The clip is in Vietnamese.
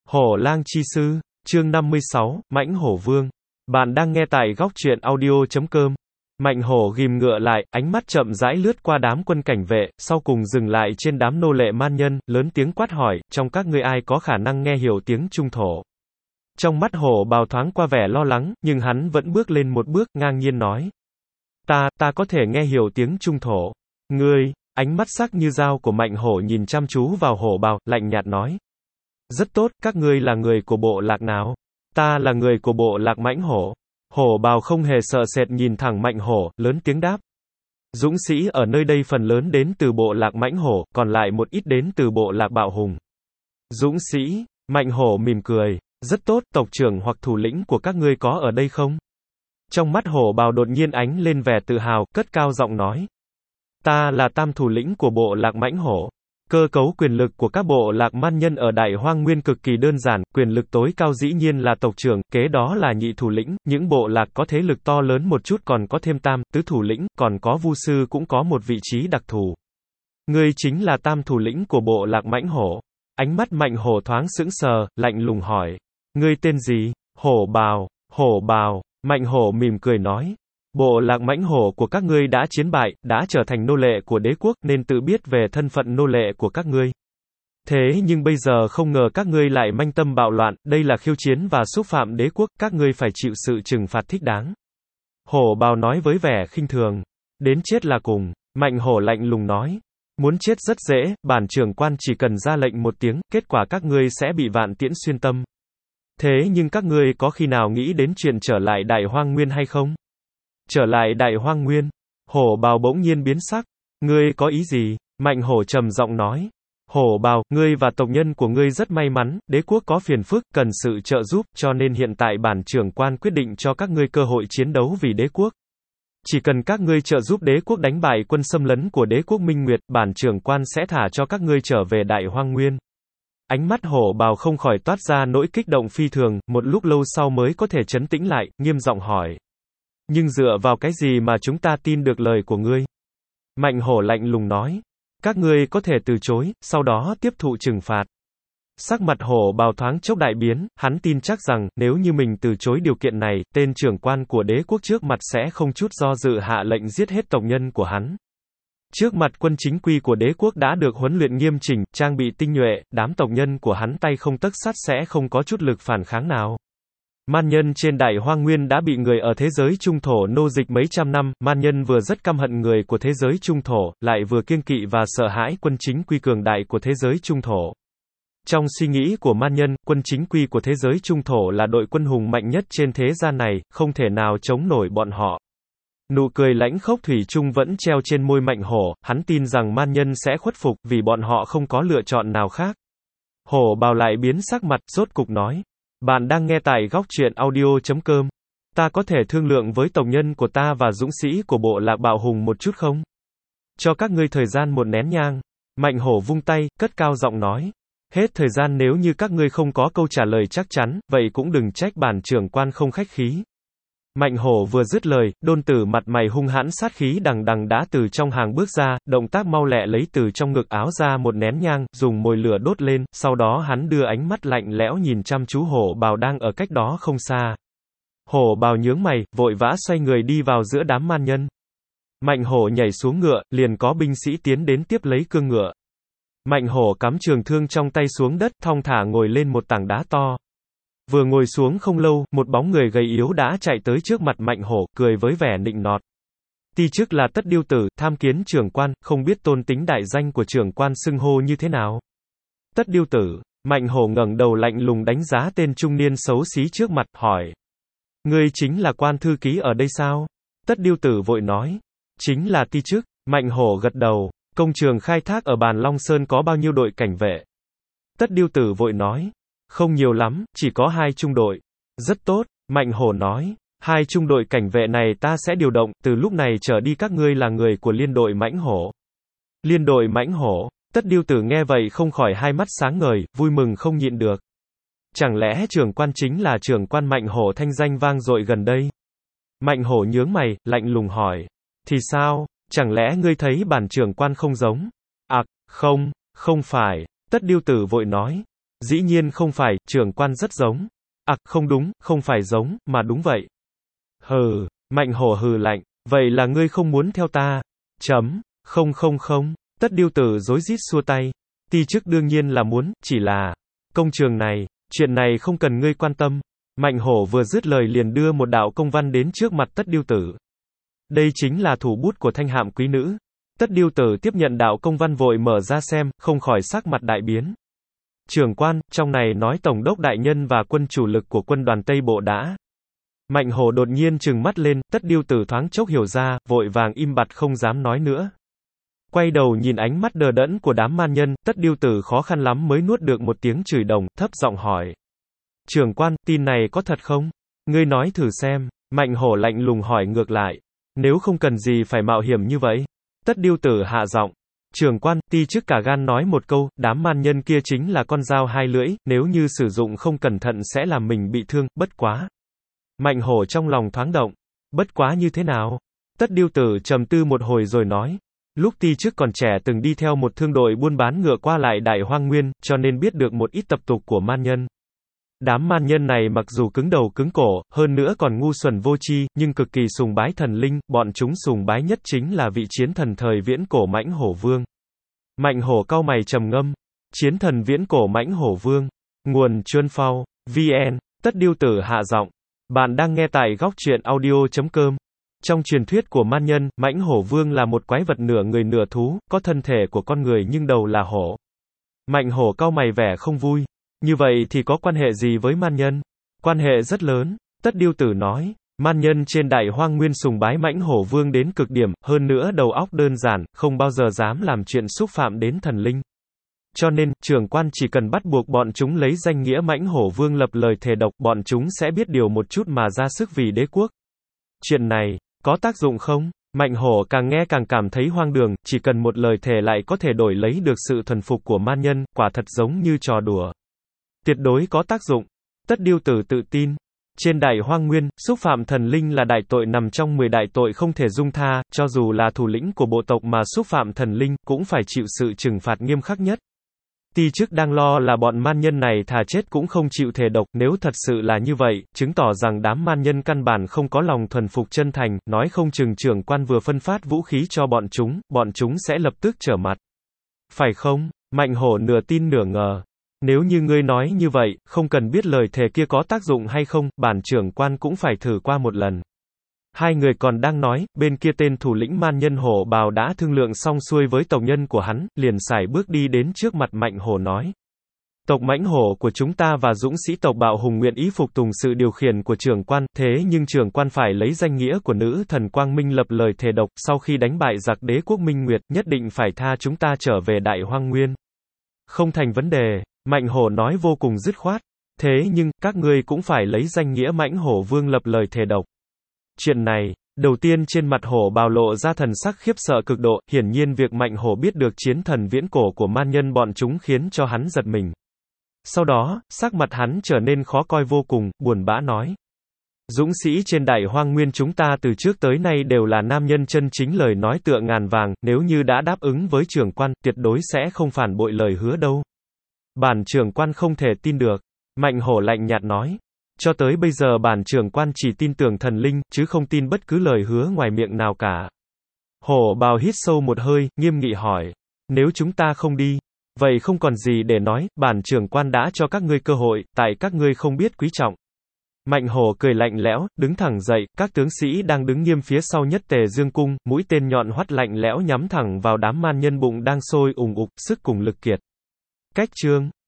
Hổ lang chi sư, chương 56, Mãnh Hổ Vương. Bạn đang nghe tại góc truyện audio.com. Mạnh hổ ghim ngựa lại, ánh mắt chậm rãi lướt qua đám quân cảnh vệ, sau cùng dừng lại trên đám nô lệ man nhân, lớn tiếng quát hỏi, trong các ngươi ai có khả năng nghe hiểu tiếng Trung thổ. Trong mắt hổ bào thoáng qua vẻ lo lắng, nhưng hắn vẫn bước lên một bước, ngang nhiên nói. Ta có thể nghe hiểu tiếng Trung thổ. Ngươi, ánh mắt sắc như dao của mạnh hổ nhìn chăm chú vào hổ bào, lạnh nhạt nói. Rất tốt, các ngươi là người của bộ lạc nào? Ta là người của bộ lạc Mãnh Hổ. Hổ bào không hề sợ sệt nhìn thẳng mạnh hổ, lớn tiếng đáp. Dũng sĩ ở nơi đây phần lớn đến từ bộ lạc Mãnh Hổ, còn lại một ít đến từ bộ lạc Bạo Hùng. Dũng sĩ, mạnh hổ mỉm cười. Rất tốt, tộc trưởng hoặc thủ lĩnh của các ngươi có ở đây không? Trong mắt hổ bào đột nhiên ánh lên vẻ tự hào, cất cao giọng nói. Ta là tam thủ lĩnh của bộ lạc Mãnh Hổ. Cơ cấu quyền lực của các bộ lạc man nhân ở Đại Hoang Nguyên cực kỳ đơn giản, quyền lực tối cao dĩ nhiên là tộc trưởng, kế đó là nhị thủ lĩnh, những bộ lạc có thế lực to lớn một chút còn có thêm tam, tứ thủ lĩnh, còn có vu sư cũng có một vị trí đặc thù. Ngươi chính là tam thủ lĩnh của bộ lạc Mãnh Hổ. Ánh mắt mạnh hổ thoáng sững sờ, lạnh lùng hỏi. Ngươi tên gì? Hổ bào, mạnh hổ mỉm cười nói. Bộ lạc Mãnh Hổ của các ngươi đã chiến bại, đã trở thành nô lệ của đế quốc, nên tự biết về thân phận nô lệ của các ngươi. Thế nhưng bây giờ không ngờ các ngươi lại manh tâm bạo loạn, đây là khiêu chiến và xúc phạm đế quốc, các ngươi phải chịu sự trừng phạt thích đáng. Hổ bào nói với vẻ khinh thường. Đến chết là cùng. Mạnh hổ lạnh lùng nói. Muốn chết rất dễ, bản trưởng quan chỉ cần ra lệnh một tiếng, kết quả các ngươi sẽ bị vạn tiễn xuyên tâm. Thế nhưng các ngươi có khi nào nghĩ đến chuyện trở lại Đại Hoang Nguyên hay không? Trở lại Đại Hoang Nguyên. Hổ bào bỗng nhiên biến sắc. Ngươi có ý gì? Mạnh hổ trầm giọng nói. Hổ bào, ngươi và tộc nhân của ngươi rất may mắn, đế quốc có phiền phức, cần sự trợ giúp, cho nên hiện tại bản trưởng quan quyết định cho các ngươi cơ hội chiến đấu vì đế quốc. Chỉ cần các ngươi trợ giúp đế quốc đánh bại quân xâm lấn của đế quốc Minh Nguyệt, bản trưởng quan sẽ thả cho các ngươi trở về Đại Hoang Nguyên. Ánh mắt hổ bào không khỏi toát ra nỗi kích động phi thường, một lúc lâu sau mới có thể trấn tĩnh lại, nghiêm giọng hỏi. Nhưng dựa vào cái gì mà chúng ta tin được lời của ngươi? Mạnh hổ lạnh lùng nói. Các ngươi có thể từ chối, sau đó tiếp thụ trừng phạt. Sắc mặt hổ bào thoáng chốc đại biến, hắn tin chắc rằng, nếu như mình từ chối điều kiện này, tên trưởng quan của đế quốc trước mặt sẽ không chút do dự hạ lệnh giết hết tộc nhân của hắn. Trước mặt quân chính quy của đế quốc đã được huấn luyện nghiêm chỉnh, trang bị tinh nhuệ, đám tộc nhân của hắn tay không tấc sắt sẽ không có chút lực phản kháng nào. Man nhân trên Đại Hoang Nguyên đã bị người ở thế giới Trung Thổ nô dịch mấy trăm năm, man nhân vừa rất căm hận người của thế giới Trung Thổ, lại vừa kiêng kỵ và sợ hãi quân chính quy cường đại của thế giới Trung Thổ. Trong suy nghĩ của man nhân, quân chính quy của thế giới Trung Thổ là đội quân hùng mạnh nhất trên thế gian này, không thể nào chống nổi bọn họ. Nụ cười lãnh khốc thủy chung vẫn treo trên môi mạnh hổ, hắn tin rằng man nhân sẽ khuất phục, vì bọn họ không có lựa chọn nào khác. Hổ bào lại biến sắc mặt, rốt cục nói. Bạn đang nghe tại góc truyện audio.com. Ta có thể thương lượng với tộc nhân của ta và dũng sĩ của bộ lạc Bạo Hùng một chút không? Cho các ngươi thời gian một nén nhang. Mạnh hổ vung tay, cất cao giọng nói. Hết thời gian nếu như các ngươi không có câu trả lời chắc chắn, vậy cũng đừng trách bản trưởng quan không khách khí. Mạnh hổ vừa dứt lời, đôn tử mặt mày hung hãn sát khí đằng đằng đã từ trong hàng bước ra, động tác mau lẹ lấy từ trong ngực áo ra một nén nhang, dùng mồi lửa đốt lên, sau đó hắn đưa ánh mắt lạnh lẽo nhìn chăm chú hổ bào đang ở cách đó không xa. Hổ bào nhướng mày, vội vã xoay người đi vào giữa đám man nhân. Mạnh hổ nhảy xuống ngựa, liền có binh sĩ tiến đến tiếp lấy cương ngựa. Mạnh hổ cắm trường thương trong tay xuống đất, thong thả ngồi lên một tảng đá to. Vừa ngồi xuống không lâu, một bóng người gầy yếu đã chạy tới trước mặt mạnh hổ, cười với vẻ nịnh nọt. Ti chức là Tất Điêu Tử, tham kiến trưởng quan, không biết tôn tính đại danh của trưởng quan xưng hô như thế nào. Tất Điêu Tử, mạnh hổ ngẩng đầu lạnh lùng đánh giá tên trung niên xấu xí trước mặt, hỏi. Ngươi chính là quan thư ký ở đây sao? Tất Điêu Tử vội nói. Chính là ti chức, mạnh hổ gật đầu. Công trường khai thác ở Bàn Long Sơn có bao nhiêu đội cảnh vệ? Tất Điêu Tử vội nói. Không nhiều lắm, chỉ có 2 trung đội. Rất tốt, mạnh hổ nói. 2 trung đội cảnh vệ này ta sẽ điều động, từ lúc này trở đi các ngươi là người của liên đội Mãnh Hổ. Liên đội Mãnh Hổ. Tất Điêu Tử nghe vậy không khỏi hai mắt sáng ngời, vui mừng không nhịn được. Chẳng lẽ trưởng quan chính là trưởng quan Mạnh Hổ thanh danh vang dội gần đây? Mạnh hổ nhướng mày, lạnh lùng hỏi. Thì sao, chẳng lẽ ngươi thấy bản trưởng quan không giống? À, không phải. Tất Điêu Tử vội nói. Dĩ nhiên không phải, trưởng quan rất giống. Không đúng, không phải giống, mà đúng vậy. Hừ, Mạnh Hổ hừ lạnh, vậy là ngươi không muốn theo ta? Không. Tất Điêu Tử rối rít xua tay. Ti chức đương nhiên là muốn, chỉ là công trường này, chuyện này không cần ngươi quan tâm. Mạnh Hổ vừa dứt lời liền đưa một đạo công văn đến trước mặt Tất Điêu Tử. Đây chính là thủ bút của thanh hạm quý nữ. Tất Điêu Tử tiếp nhận đạo công văn vội mở ra xem, không khỏi sắc mặt đại biến. Trưởng quan, trong này nói Tổng đốc đại nhân và quân chủ lực của quân đoàn Tây Bộ đã. Mạnh Hổ đột nhiên trừng mắt lên, Tất Điêu Tử thoáng chốc hiểu ra, vội vàng im bặt không dám nói nữa. Quay đầu nhìn ánh mắt đờ đẫn của đám man nhân, Tất Điêu Tử khó khăn lắm mới nuốt được một tiếng chửi đồng, thấp giọng hỏi. Trưởng quan, tin này có thật không? Ngươi nói thử xem. Mạnh Hổ lạnh lùng hỏi ngược lại. Nếu không cần gì phải mạo hiểm như vậy? Tất Điêu Tử hạ giọng. Trưởng quan, ti chức cả gan nói một câu, đám man nhân kia chính là con dao hai lưỡi, nếu như sử dụng không cẩn thận sẽ làm mình bị thương, bất quá. Mạnh Hổ trong lòng thoáng động. Bất quá như thế nào? Tất Điêu Tử trầm tư một hồi rồi nói. Lúc ti chức còn trẻ từng đi theo một thương đội buôn bán ngựa qua lại Đại Hoang Nguyên, cho nên biết được một ít tập tục của man nhân. Đám man nhân này mặc dù cứng đầu cứng cổ, hơn nữa còn ngu xuẩn vô tri, nhưng cực kỳ sùng bái thần linh, bọn chúng sùng bái nhất chính là vị chiến thần thời viễn cổ Mãnh Hổ Vương. Mạnh Hổ cau mày trầm ngâm. Chiến thần viễn cổ Mãnh Hổ Vương. Nguồn Chuân Phao, VN. Tất Điêu Tử hạ giọng. Bạn đang nghe tại góc truyện audio.com. Trong truyền thuyết của man nhân, Mãnh Hổ Vương là một quái vật nửa người nửa thú, có thân thể của con người nhưng đầu là hổ. Mạnh Hổ cau mày vẻ không vui. Như vậy thì có quan hệ gì với man nhân? Quan hệ rất lớn. Tất Điêu Tử nói. Man nhân trên Đại Hoang Nguyên sùng bái Mãnh Hổ Vương đến cực điểm, hơn nữa đầu óc đơn giản, không bao giờ dám làm chuyện xúc phạm đến thần linh. Cho nên, trưởng quan chỉ cần bắt buộc bọn chúng lấy danh nghĩa Mãnh Hổ Vương lập lời thề độc, bọn chúng sẽ biết điều một chút mà ra sức vì đế quốc. Chuyện này, có tác dụng không? Mạnh Hổ càng nghe càng cảm thấy hoang đường, chỉ cần một lời thề lại có thể đổi lấy được sự thuần phục của man nhân, quả thật giống như trò đùa. Tuyệt đối có tác dụng. Tất Điêu Tử tự tin. Trên Đại Hoang Nguyên, xúc phạm thần linh là đại tội nằm trong 10 đại tội không thể dung tha, cho dù là thủ lĩnh của bộ tộc mà xúc phạm thần linh, cũng phải chịu sự trừng phạt nghiêm khắc nhất. Ti chức đang lo là bọn man nhân này thà chết cũng không chịu thề độc, nếu thật sự là như vậy, chứng tỏ rằng đám man nhân căn bản không có lòng thuần phục chân thành, nói không chừng trưởng quan vừa phân phát vũ khí cho bọn chúng sẽ lập tức trở mặt. Phải không? Mạnh Hổ nửa tin nửa ngờ. Nếu như ngươi nói như vậy, không cần biết lời thề kia có tác dụng hay không, bản trưởng quan cũng phải thử qua một lần. Hai người còn đang nói, bên kia tên thủ lĩnh man nhân Hổ Bào đã thương lượng xong xuôi với tộc nhân của hắn, liền sải bước đi đến trước mặt Mạnh Hổ nói. Tộc Mãnh Hổ của chúng ta và dũng sĩ tộc Bạo Hùng nguyện ý phục tùng sự điều khiển của trưởng quan, thế nhưng trưởng quan phải lấy danh nghĩa của nữ thần Quang Minh lập lời thề độc, sau khi đánh bại giặc đế quốc Minh Nguyệt, nhất định phải tha chúng ta trở về Đại Hoang Nguyên. Không thành vấn đề, Mạnh Hổ nói vô cùng dứt khoát. Thế nhưng, các ngươi cũng phải lấy danh nghĩa Mãnh Hổ Vương lập lời thề độc. Chuyện này, đầu tiên trên mặt Hổ Bào lộ ra thần sắc khiếp sợ cực độ, hiển nhiên việc Mạnh Hổ biết được chiến thần viễn cổ của man nhân bọn chúng khiến cho hắn giật mình. Sau đó, sắc mặt hắn trở nên khó coi vô cùng, buồn bã nói. Dũng sĩ trên Đại Hoang Nguyên chúng ta từ trước tới nay đều là nam nhân chân chính lời nói tựa ngàn vàng, nếu như đã đáp ứng với trưởng quan, tuyệt đối sẽ không phản bội lời hứa đâu. Bản trưởng quan không thể tin được. Mạnh Hổ lạnh nhạt nói. Cho tới bây giờ bản trưởng quan chỉ tin tưởng thần linh, chứ không tin bất cứ lời hứa ngoài miệng nào cả. Hổ Bào hít sâu một hơi, nghiêm nghị hỏi. Nếu chúng ta không đi, vậy không còn gì để nói, bản trưởng quan đã cho các ngươi cơ hội, tại các ngươi không biết quý trọng. Mạnh Hổ cười lạnh lẽo, đứng thẳng dậy, các tướng sĩ đang đứng nghiêm phía sau nhất Tề Dương cung, mũi tên nhọn hoắt lạnh lẽo nhắm thẳng vào đám man nhân bụng đang sôi ùng ục, sức cùng lực kiệt. Cách chương